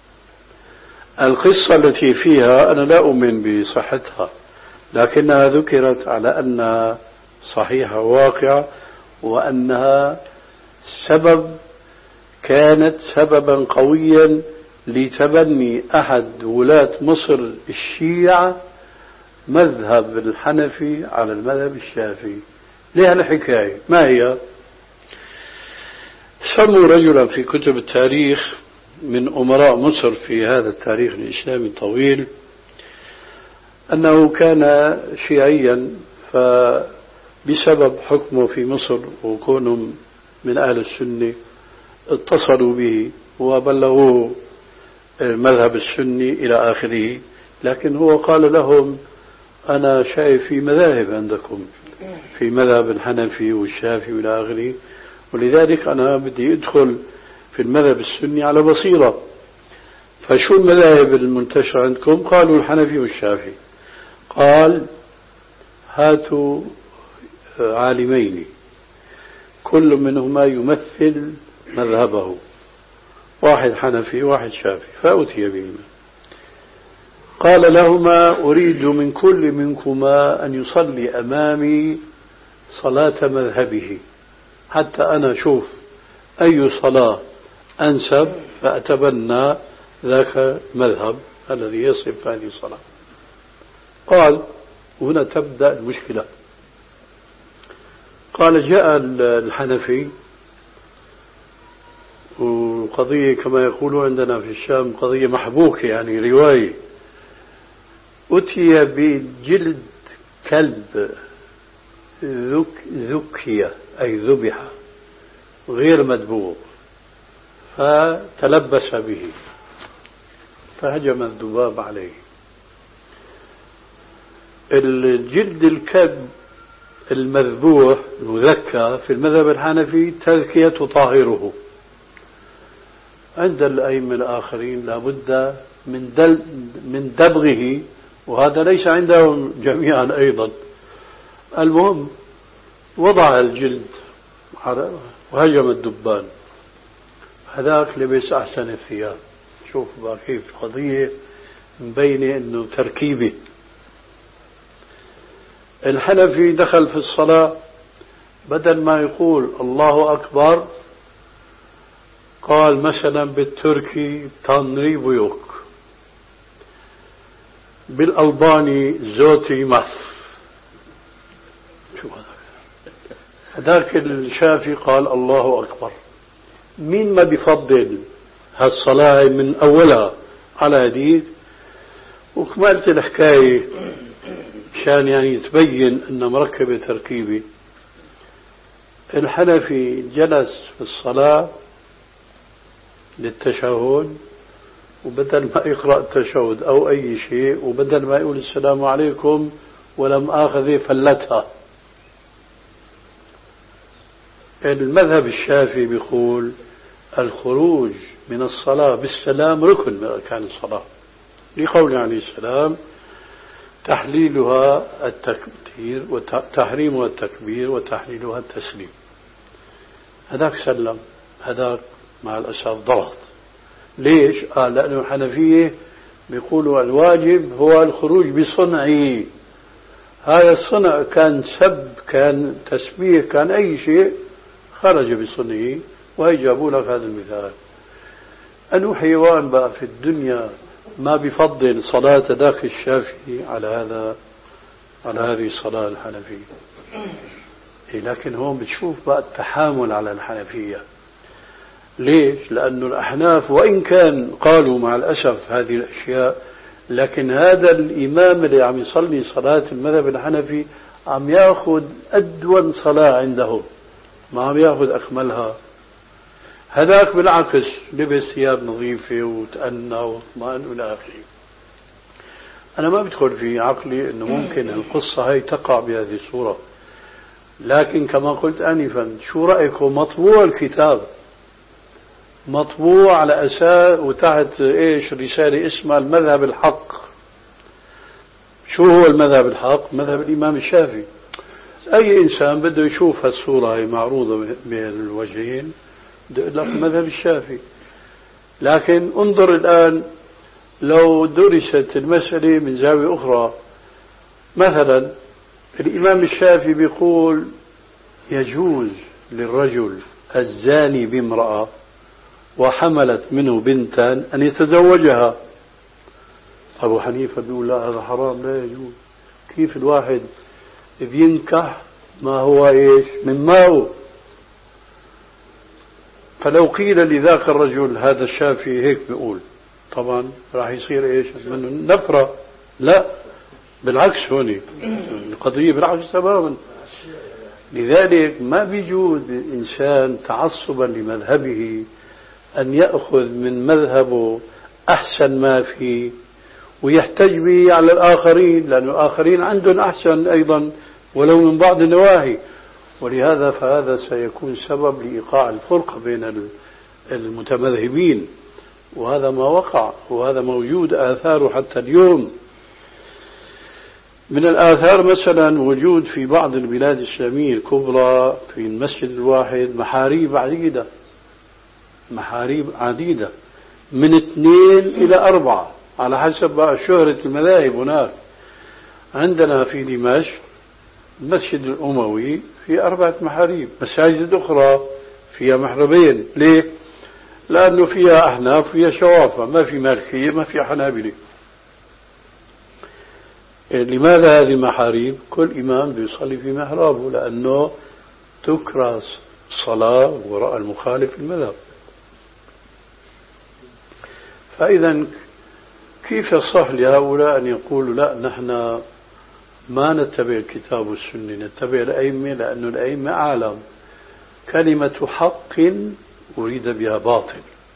Speaker 1: القصة التي فيها أنا لا أؤمن بصحتها، لكنها ذكرت على أنها صحيحة واقعة، وأنها سبب كانت سببا قويا لتبني أحد ولاة مصر الشيعة مذهب الحنفي على المذهب الشافعي. ليه الحكاية؟ ما هي؟ سموا رجلا في كتب التاريخ من أمراء مصر في هذا التاريخ الإسلامي الطويل أنه كان شيعيا، فبسبب حكمه في مصر وكونهم من أهل السنة اتصلوا به وبلغوه المذهب السني إلى آخره، لكن هو قال لهم أنا شايف في مذاهب عندكم، في مذهب الحنفي والشافعي إلى آخره، ولذلك أنا بدي أدخل في المذهب السني على بصيرة. فشو المذاهب المنتشرة عندكم؟ قالوا الحنفي والشافعي. قال هاتوا عالمين كل منهما يمثل مذهبه، واحد حنفي واحد شافعي، فأتي بهما. قال لهما أريد من كل منكما أن يصلي أمامي صلاة مذهبه حتى أنا أشوف أي صلاة أنسب فأتبنى ذاك المذهب الذي يصف هذه الصلاة. قال هنا تبدأ المشكلة. قال جاء الحنفي، وقضية كما يقولون عندنا في الشام قضية محبوكة يعني رواية، أتي بجلد كلب ذك ذكية أي ذبح غير مذبوح، فتلبس به فهجم الذباب عليه. الجلد الكلب المذبوح المذكى في المذهب الحنفي تذكية تطهره، عند الأئمة الآخرين لابد من دل من دبغه، وهذا ليس عندهم جميعا أيضا. المهم وضع الجلد وهجم الدبان، هذاك لبس أحسن الثياب. شوف بقى كيف القضية مبينة إنه تركيبة. الحنفي دخل في الصلاة بدل ما يقول الله أكبر قال مثلا بالتركي تانري بيوك، بالألباني زوتي ماث. شو هذا؟ هذاك الشافعي قال الله أكبر. مين ما بيفضل هالصلاة من أولها على هذيك؟ وكملت الحكاية عشان يعني تبين أن مركبة تركيبة. الحنفي جلس في الصلاة للتشهد، وبدل ما يقرأ التشهد أو أي شيء، وبدل ما يقول السلام عليكم ولم آخذ فلتها. المذهب الشافعي بيقول الخروج من الصلاة بالسلام ركن من أركان الصلاة، لقول عليه السلام تحليلها التكبير وتحريمها التكبير وتحليلها التسليم. هذاك سلم، هذاك مع الأسف ضغط. ليش؟ قال لأنه الحنفية بيقولوا الواجب هو الخروج بصنعه، هذا الصنع كان سب كان تسبيح كان أي شيء خرج بصنعه. وهي جابوا لك هذا المثال. أنه حيوان بقى في الدنيا ما بيفضل صلاة ذاك الشافعي على هذا على هذه الصلاة الحنفية. إيه لكن هون بتشوف بقى التحامل على الحنفية. ليش؟ لأنه الأحناف وإن كان قالوا مع الأسف هذه الأشياء، لكن هذا الإمام اللي عم يصلي صلاة المذهب الحنفي عم يأخذ أدون صلاة عندهم، ما عم يأخذ أكملها. هذاك بالعكس لبس ثياب نظيفة وتأنى واطمأن إلى آخره. أنا ما بدخل في عقلي أنه ممكن القصة هاي تقع بهذه الصورة، لكن كما قلت آنفا شو رأيكم مطبوع الكتاب، مطبوع على أساس وتحت إيش رسالة اسمها المذهب الحق. شو هو المذهب الحق؟ مذهب الإمام الشافعي. أي إنسان بده يشوف هالصورة هي معروضة بالوجهين بده يقول لك المذهب الشافعي. لكن انظر الآن لو درست المسألة من زاوية أخرى، مثلا الإمام الشافعي بيقول يجوز للرجل الزاني بامرأة وحملت منه بنتا أن يتزوجها. أبو حنيفة بيقول لا هذا حرام لا يجوز. كيف الواحد بينكح ما هو إيش من ماءه؟ فلو قيل لذاك الرجل هذا الشافعي هيك بيقول طبعا راح يصير إيش منه نفرة. لا بالعكس، هون القضية بالعكس تماما. لذلك ما بيجوز إنسان تعصبا لمذهبه أن يأخذ من مذهبه أحسن ما فيه ويحتج به على الآخرين، لأن الآخرين عندهم أحسن أيضا ولو من بعض النواحي. ولهذا فهذا سيكون سبب لإيقاع الفرقة بين المتمذهبين، وهذا ما وقع وهذا موجود آثاره حتى اليوم. من الآثار مثلا وجود في بعض البلاد الإسلامية الكبرى في المسجد الواحد محاريب عديدة، محاريب عديدة من اثنين إلى أربعة على حسب شهرة المذاهب. هناك عندنا في دمشق المسجد الأموي في أربعة محاريب، مساجد أخرى فيها محربين. ليه؟ لأنه فيها أحناف فيها شوافة، ما في مالكية ما في حنابلة. لماذا هذه المحاريب؟ كل إمام بيصلي في محرابه لأنه تكره الصلاة وراء المخالف المذهب. فإذا كيف يصح لهؤلاء أن يقولوا لا نحن ما نتبع الكتاب والسنة نتبع الأئمة، لأن الأئمة أعلم. كلمة حق أريد بها باطل،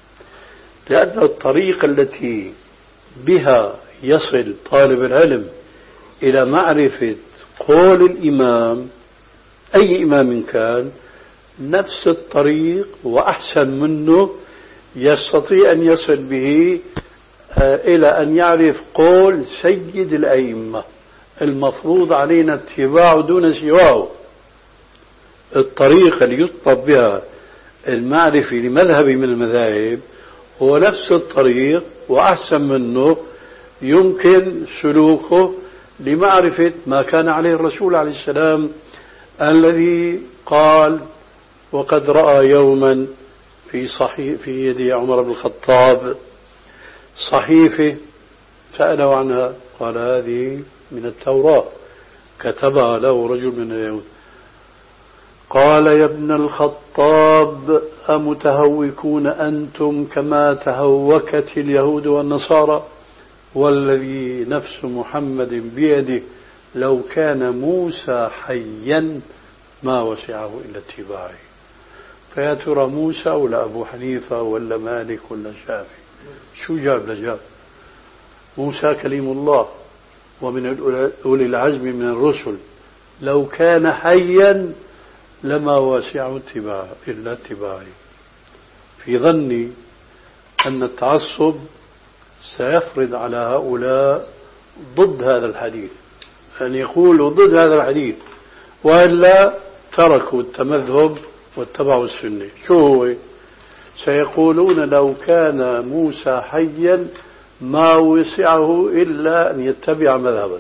Speaker 1: لأن الطريقة التي بها يصل طالب العلم إلى معرفة قول الإمام أي إمام كان نفس الطريق وأحسن منه يستطيع أن يصل به إلى أن يعرف قول سيد الأئمة المفروض علينا اتباعه دون سواه. الطريقة اللي يطلب بها المعرفة لمذهب من المذاهب هو نفس الطريق وأحسن منه يمكن سلوكه لمعرفة ما كان عليه الرسول عليه السلام، الذي قال وقد رأى يوما في صحيح في يد عمر بن الخطاب صحيفة سأله عنها قال هذه من التوراة كتبها له رجل من اليهود. قال يا ابن الخطاب أمتهوكون أنتم كما تهوكت اليهود والنصارى؟ والذي نفس محمد بيده لو كان موسى حيا ما وسعه إلا اتباعه. فيا ترى موسى ولا أبو حنيفة ولا مالك ولا شافعي؟ شو جاب لجاب؟ موسى كليم الله ومن أولي العزم من الرسل، لو كان حيا لما وسعه اتباعه إلا اتباعه. في ظني أن التعصب سيفرض على هؤلاء ضد هذا الحديث، أن يقولوا ضد هذا الحديث، وإلا تركوا التمذهب واتبعوا السنة. شو هو؟ سيقولون لو كان موسى حيا ما وسعه إلا أن يتبع مذهبا.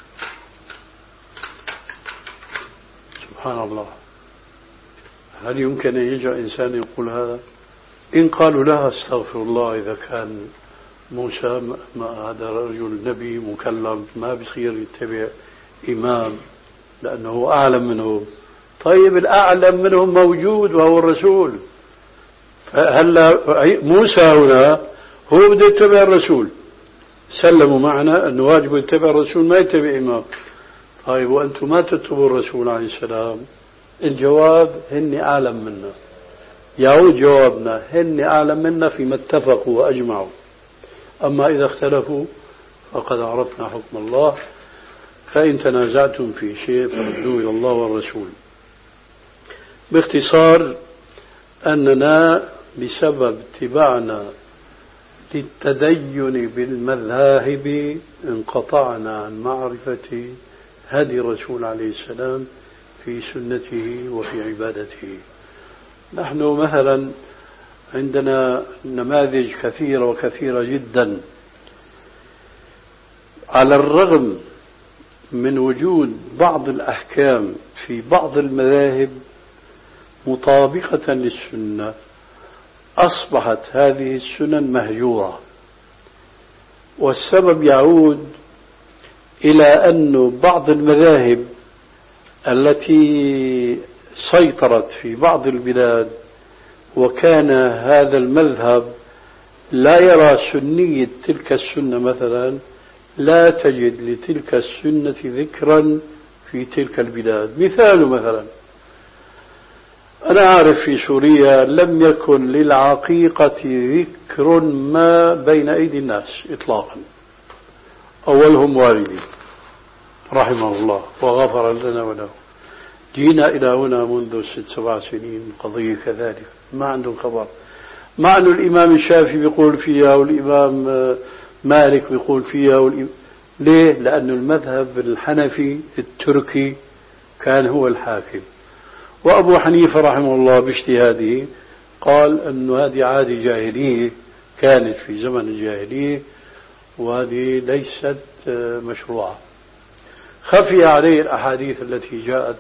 Speaker 1: سبحان الله، هل يمكن أن يجرأ إنسان يقول هذا؟ إن قالوا لا استغفر الله، إذا كان موسى ما هذا رجل نبي مكلم ما بيصير يتبع إمام لأنه أعلم منه. طيب الأعلم منهم موجود وهو الرسول، فهلا موسى هنا هو بده يتبع الرسول، سلموا معنا أنه واجب يتبع الرسول ما يتبع إمام. طيب وأنتم ما تتبعوا الرسول عليه السلام؟ الجواب هن أعلم منا. يعود جوابنا هن أعلم منا فيما اتفقوا وأجمعوا، أما إذا اختلفوا فقد عرفنا حكم الله. فإن تنازعتم في شيء فردوا إلى الله والرسول. باختصار أننا بسبب اتباعنا للتدين بالمذاهب انقطعنا عن معرفة هدي الرسول عليه السلام في سنته وفي عبادته. نحن مثلا عندنا نماذج كثيرة وكثيرة جدا، على الرغم من وجود بعض الأحكام في بعض المذاهب مطابقة للسنة أصبحت هذه السنن مهجورة، والسبب يعود إلى أن بعض المذاهب التي سيطرت في بعض البلاد وكان هذا المذهب لا يرى سنية تلك السنة، مثلا لا تجد لتلك السنة ذكرا في تلك البلاد. مثال مثلا أنا أعرف في سوريا لم يكن للعقيقة ذكر ما بين أيدي الناس إطلاقا، أولهم والدي رحمه الله وغفر لنا وله. جينا إلى هنا منذ ست سبع سنين قضية كذلك، ما عندهم خبر. مع أن الإمام الشافعي بيقول فيها والإمام مالك بيقول فيها والإمام... ليه؟ لأن المذهب الحنفي التركي كان هو الحاكم، وأبو حنيفة رحمه الله باجتهاده قال أن هذه عادة جاهلية كانت في زمن الجاهلية وهذه ليست مشروعة. خفي عليه الأحاديث التي جاءت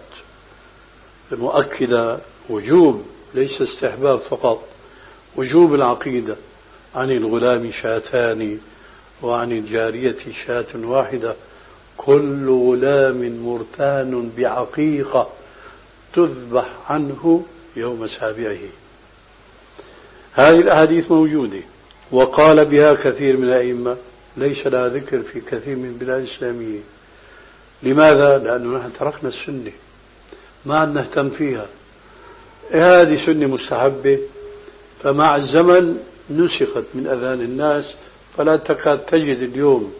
Speaker 1: مؤكدة وجوب، ليس استحباب فقط، وجوب العقيدة عن الغلام شاتان وعن الجارية شاة واحدة، كل غلام مرتان بعقيقة تذبح عنه يوم سابعه. هذه الأحاديث موجودة وقال بها كثير من الأئمة، ليس لها ذكر في كثير من البلاد الإسلامية. لماذا؟ لأنه نحن تركنا السنة، ما عاد نهتم فيها. هذه سنة مستحبة، فمع الزمن نسخت من أذهان الناس، فلا تكاد تجد اليوم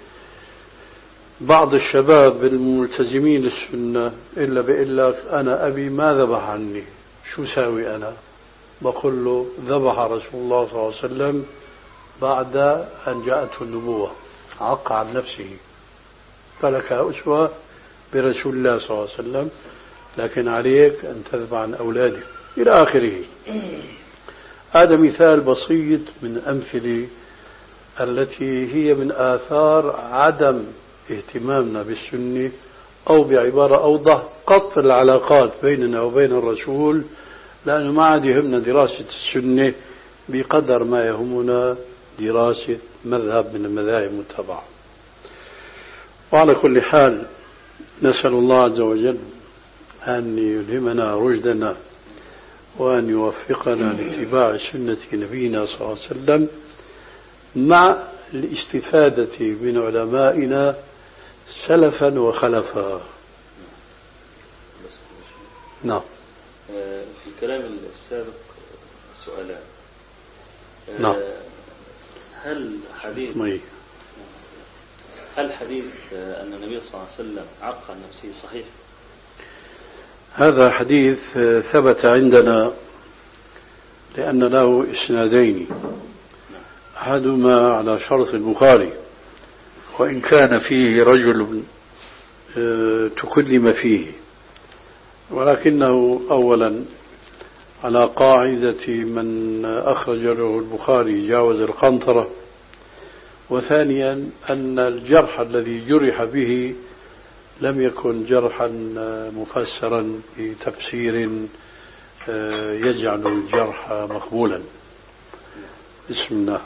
Speaker 1: بعض الشباب الملتزمين للسنة إلا بيقول لك أنا أبي ما ذبح عني، شو ساوي أنا؟ بقول له ذبح رسول الله صلى الله عليه وسلم بعد أن جاءته النبوة، عق عن نفسه، فلك أسوة برسول الله صلى الله عليه وسلم، لكن عليك أن تذبح عن أولادك إلى آخره. هذا مثال بسيط من أمثلة التي هي من آثار عدم اهتمامنا بالسنة، أو بعبارة أوضح قطع العلاقات بيننا وبين الرسول، لأنه ما عاد يهمنا دراسة السنة بقدر ما يهمنا دراسة مذهب من المذاهب المتبعة. وعلى كل حال نسأل الله عز وجل أن يلهمنا رشدنا وأن يوفقنا لاتباع سنة نبينا صلى الله عليه وسلم مع الاستفادة من علمائنا سلفا وخلفا. نعم.
Speaker 2: في الكلام السابق سؤالان.
Speaker 1: نعم.
Speaker 2: هل حديث
Speaker 1: مي.
Speaker 2: هل حديث أن النبي صلى الله عليه وسلم عق عن نفسه صحيح؟
Speaker 1: هذا حديث ثبت عندنا لأن له إسنادين، أحدهما على شرط البخاري وإن كان فيه رجل تكلم فيه، ولكنه أولا على قاعدة من أخرج له البخاري جاوز القنطرة، وثانيا أن الجرح الذي جرح به لم يكن جرحا مفسرا بتفسير يجعل الجرح مقبولا. بسم الله.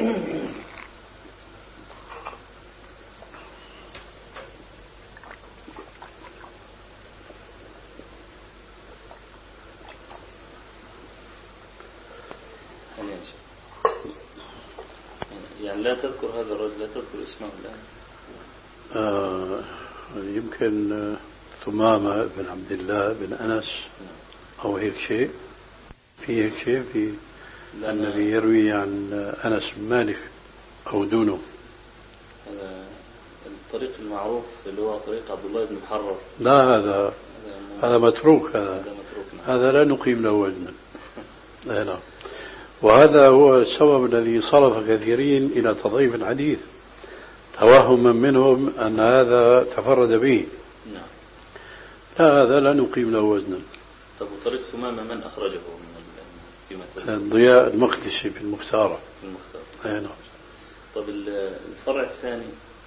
Speaker 2: يعني لا تذكر هذا الرجل، لا تذكر اسمه الآن.
Speaker 1: آه يمكن ثمامة بن عبد الله بن أنس أو هيك شيء، في هيك شيء في الذي يروي عن أنس بن مالك أو دونه.
Speaker 2: هذا الطريق المعروف اللي هو طريق عبد الله بن محرر.
Speaker 1: لا هذا هذا متروك، هذا هذا لا نقيم له وزنا. لا. وهذا هو السبب الذي صرف كثيرين إلى تضعيف الحديث، توهما منهم أن هذا تفرد به.
Speaker 2: نعم.
Speaker 1: لا هذا لا نقيم له وزنا.
Speaker 2: طب وطريق ثمامة من أخرجه من
Speaker 1: ضياء المقدسي في المختارة.
Speaker 2: في المختارة.
Speaker 1: أي نعم.
Speaker 2: طب الفرع الثاني،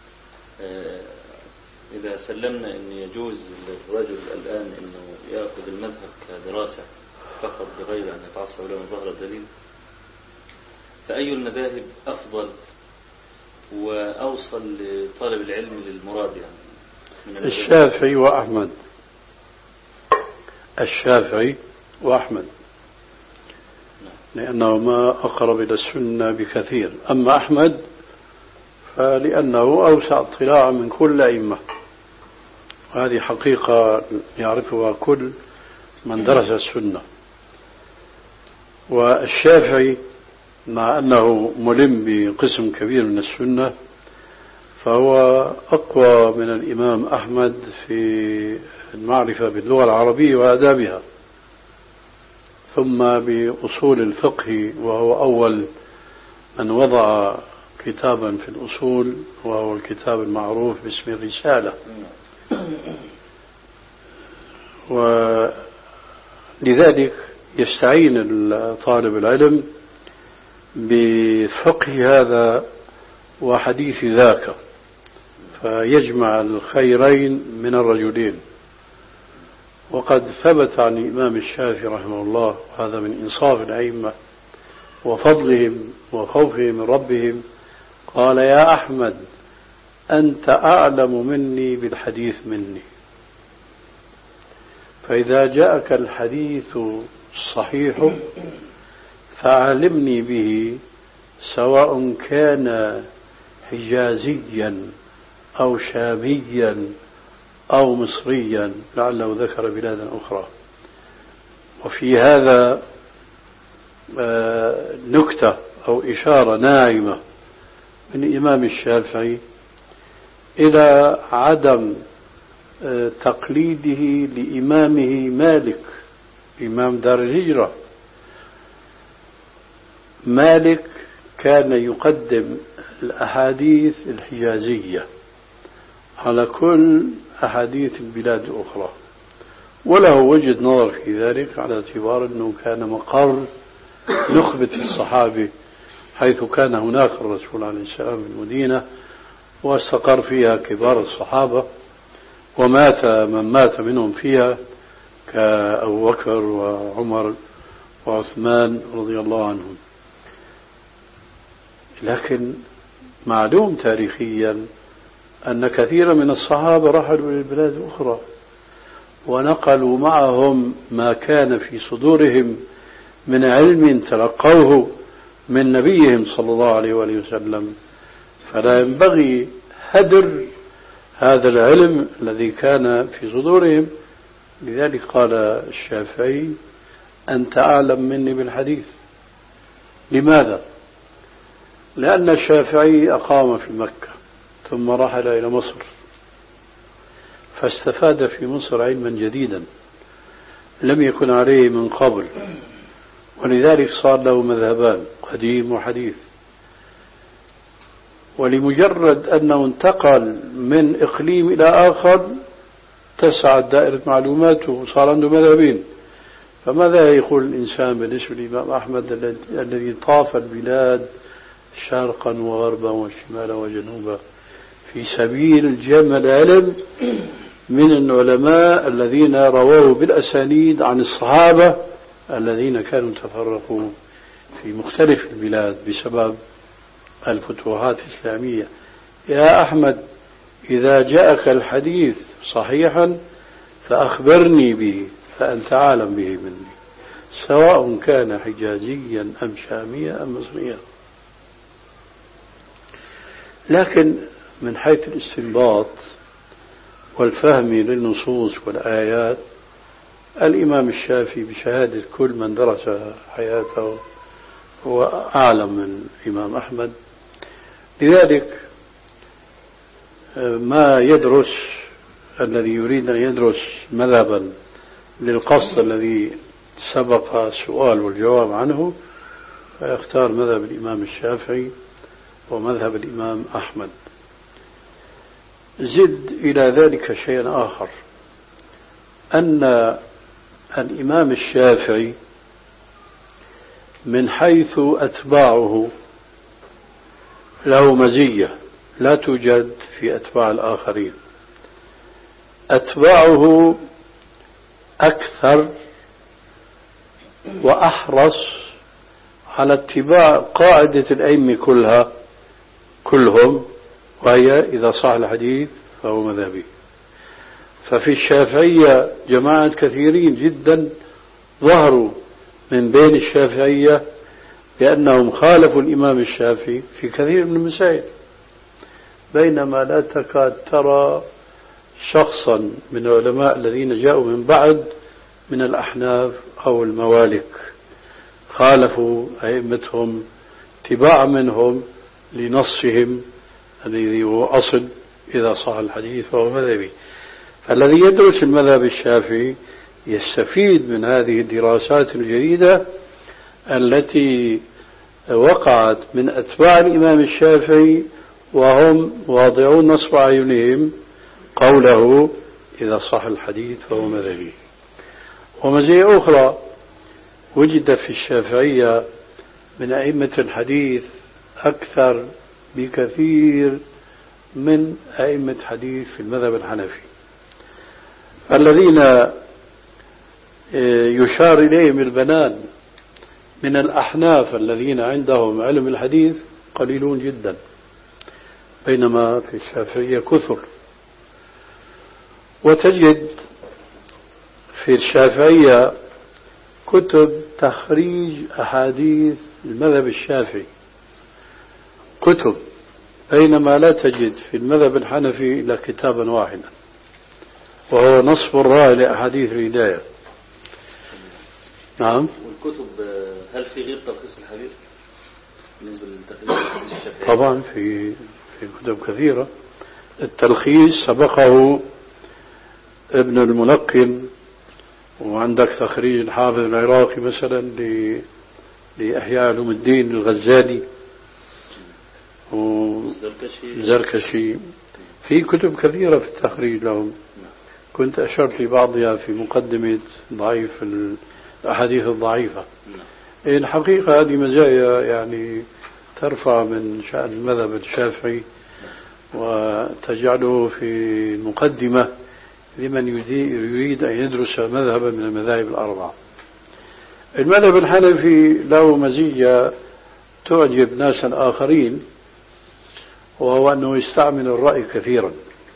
Speaker 2: إذا سلمنا أن يجوز للرجل الآن أنه يأخذ المذهب كدراسة فقط بغير أن يتعصب له من ظهر الدليل، فأي المذاهب أفضل وأوصل لطالب العلم للمراد يعني؟ من
Speaker 1: الشافعي وأحمد. الشافعي وأحمد لأنهما أقرب إلى السنة بكثير. أما أحمد فلأنه أوسع اطلاعا من كل أئمة، هذه حقيقة يعرفها كل من درس السنة. والشافعي مع أنه ملم بقسم كبير من السنة فهو أقوى من الإمام أحمد في المعرفة باللغة العربية وآدابها، ثم بأصول الفقه، وهو أول من وضع كتابا في الأصول وهو الكتاب المعروف باسم الرسالة. ولذلك يستعين طالب العلم بفقه هذا وحديث ذاك، فيجمع الخيرين من الرجلين. وقد ثبت عن الإمام الشافعي رحمه الله، وهذا من إنصاف الأئمة وفضلهم وخوفهم من ربهم، قال: يا أحمد أنت أعلم مني بالحديث مني، فإذا جاءك الحديث الصحيح فعلمني به، سواء كان حجازيا أو شاميا أو مصريا، لعله ذكر بلادا أخرى. وفي هذا نكتة أو إشارة ناعمة من الإمام الشافعي إلى عدم تقليده لإمامه مالك إمام دار الهجرة. مالك كان يقدم الأحاديث الحجازية على كل أحاديث البلاد الأخرى، وله وجهة نظر في ذلك على اعتبار أنه كان مقر نخبة الصحابة، حيث كان هناك الرسول عليه السلام في المدينة واستقر فيها كبار الصحابة، ومات من مات منهم فيها كأبو بكر وعمر وعثمان رضي الله عنهم. لكن معلوم تاريخيا أن كثيرا من الصحابة رحلوا إلى البلاد الأخرى ونقلوا معهم ما كان في صدورهم من علم تلقوه من نبيهم صلى الله عليه وآله وسلم، فلا ينبغي هدر هذا العلم الذي كان في صدورهم. لذلك قال الشافعي: أنت أعلم مني بالحديث. لماذا؟ لأن الشافعي أقام في مكة ثم رحل إلى مصر، فاستفاد في مصر علما جديدا لم يكن عليه من قبل، ولذلك صار له مذهبان: قديم وحديث. ولمجرد أنه انتقل من إقليم إلى آخر تسعت دائرة معلوماته وصار عنده مذهبين. فماذا يقول الإنسان بالنسبة للإمام أحمد الذي طاف البلاد شرقا وغربا وشمالا وجنوبا في سبيل جمع العلم من العلماء الذين رواه بالأسانيد عن الصحابة الذين كانوا تفرقوا في مختلف البلاد بسبب الفتوحات الإسلامية؟ يا أحمد إذا جاءك الحديث صحيحا فأخبرني به، فأنت عالم به مني، سواء كان حجازيا أم شاميا أم مصريا. لكن من حيث الاستنباط والفهم للنصوص والآيات، الإمام الشافعي بشهادة كل من درس حياته هو أعلم من الإمام أحمد. لذلك ما يدرس الذي يريد أن يدرس مذهبا للقصد الذي سبق السؤال والجواب عنه فيختار مذهب الإمام الشافعي ومذهب الإمام أحمد. زد إلى ذلك شيئا آخر، أن الإمام الشافعي من حيث أتباعه له مزية لا توجد في أتباع الآخرين. أتباعه أكثر وأحرص على اتباع قاعدة الأئمة كلها كلهم، وهي إذا صح الحديث فهو مذهبي. ففي الشافعية جماعة كثيرين جدا ظهروا من بين الشافعية لأنهم خالفوا الإمام الشافعي في كثير من المسائل، بينما لا تكاد ترى شخصا من العلماء الذين جاءوا من بعد من الأحناف أو الموالك خالفوا أئمتهم اتباعا منهم لنصهم الذي هو أصل إذا صح الحديث فهو مذهبي. فالذي يدرس المذهب الشافعي يستفيد من هذه الدراسات الجديدة التي وقعت من أتباع الإمام الشافعي وهم واضعون نصب أعينهم قوله إذا صح الحديث فهو مذهبي. ومزية أخرى وجد في الشافعية من أئمة الحديث أكثر بكثير من أئمة حديث في المذهب الحنفي، الذين يشار إليهم البنان من الأحناف الذين عندهم علم الحديث قليلون جدا، بينما في الشافعية كثر. وتجد في الشافعية كتب تخريج أحاديث المذهب الشافعي كتب، بينما لا تجد في المذهب الحنفي إلا كتابا واحدا وهو نصب الراء لأحاديث الهداية. نعم.
Speaker 2: والكتب هل في غير تلخيص الحديث بالنسبة للتلخيص الحديث الشافعي؟
Speaker 1: طبعا في في كتب كثيرة. التلخيص سبقه ابن الملقن، وعندك تخريج الحافظ العراقي مثلا لإحياء علوم الدين الغزالي والزركشي، في كتب كثيرة في التخريج لهم. كنت أشرت لبعضها في مقدمة ضعيف الأحاديث الضعيفة. الحقيقة هذه مزايا يعني ترفع من شأن المذهب الشافعي وتجعله في المقدمة لمن يريد أن يدرس مذهبا من المذاهب الأربعة. المذهب الحنفي له مزية تعجب ناسا آخرين، وهو أنه يستعمل الرأي كثيرا،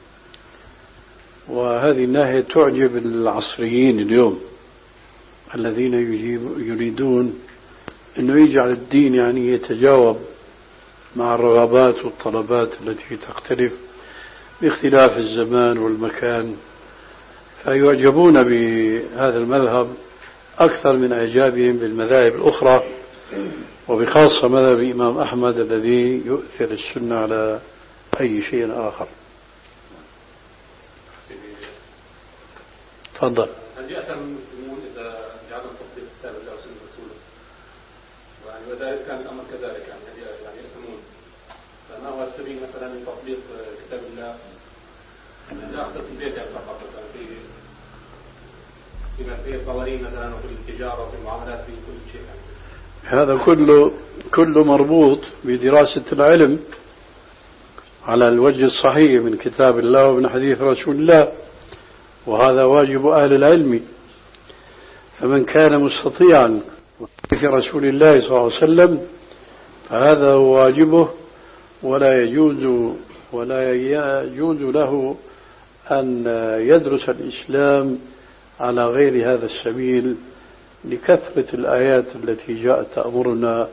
Speaker 1: وهذه الناحية تعجب العصريين اليوم الذين يريدون أنه يجعل الدين يعني يتجاوب مع الرغبات والطلبات التي تختلف باختلاف الزمان والمكان، فيعجبون بهذا المذهب أكثر من إعجابهم بالمذاهب الأخرى، وبخاصة مذهب الإمام أحمد الذي يؤثر السنة على أي شيء آخر. تفضل.
Speaker 4: هل يأثم المسلمون إذا جعلوا تطبيق كتاب الله وسنة رسوله؟ يعني وذلك كان الأمر كذلك، يعني يعني يأثمون، فما هو السبيل مثلا من تطبيق كتاب الله؟ لا أقصد في البيت يعني فقط، في فيما فيه القوانين مثلا وفي التجارة وفي المعاملات في كل شيء يعني.
Speaker 1: هذا كله كله مربوط بدراسة العلم على الوجه الصحيح من كتاب الله ومن حديث رسول الله، وهذا واجب أهل العلم. فمن كان مستطيعا في رسول الله صلى الله عليه وسلم فهذا هو واجبه، ولا يجوز ولا يجوز له أن يدرس الإسلام على غير هذا السبيل لكثرة الآيات التي جاءت تأمرنا.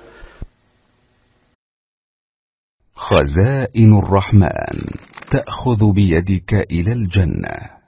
Speaker 5: خزائن الرحمن تأخذ بيدك إلى الجنة.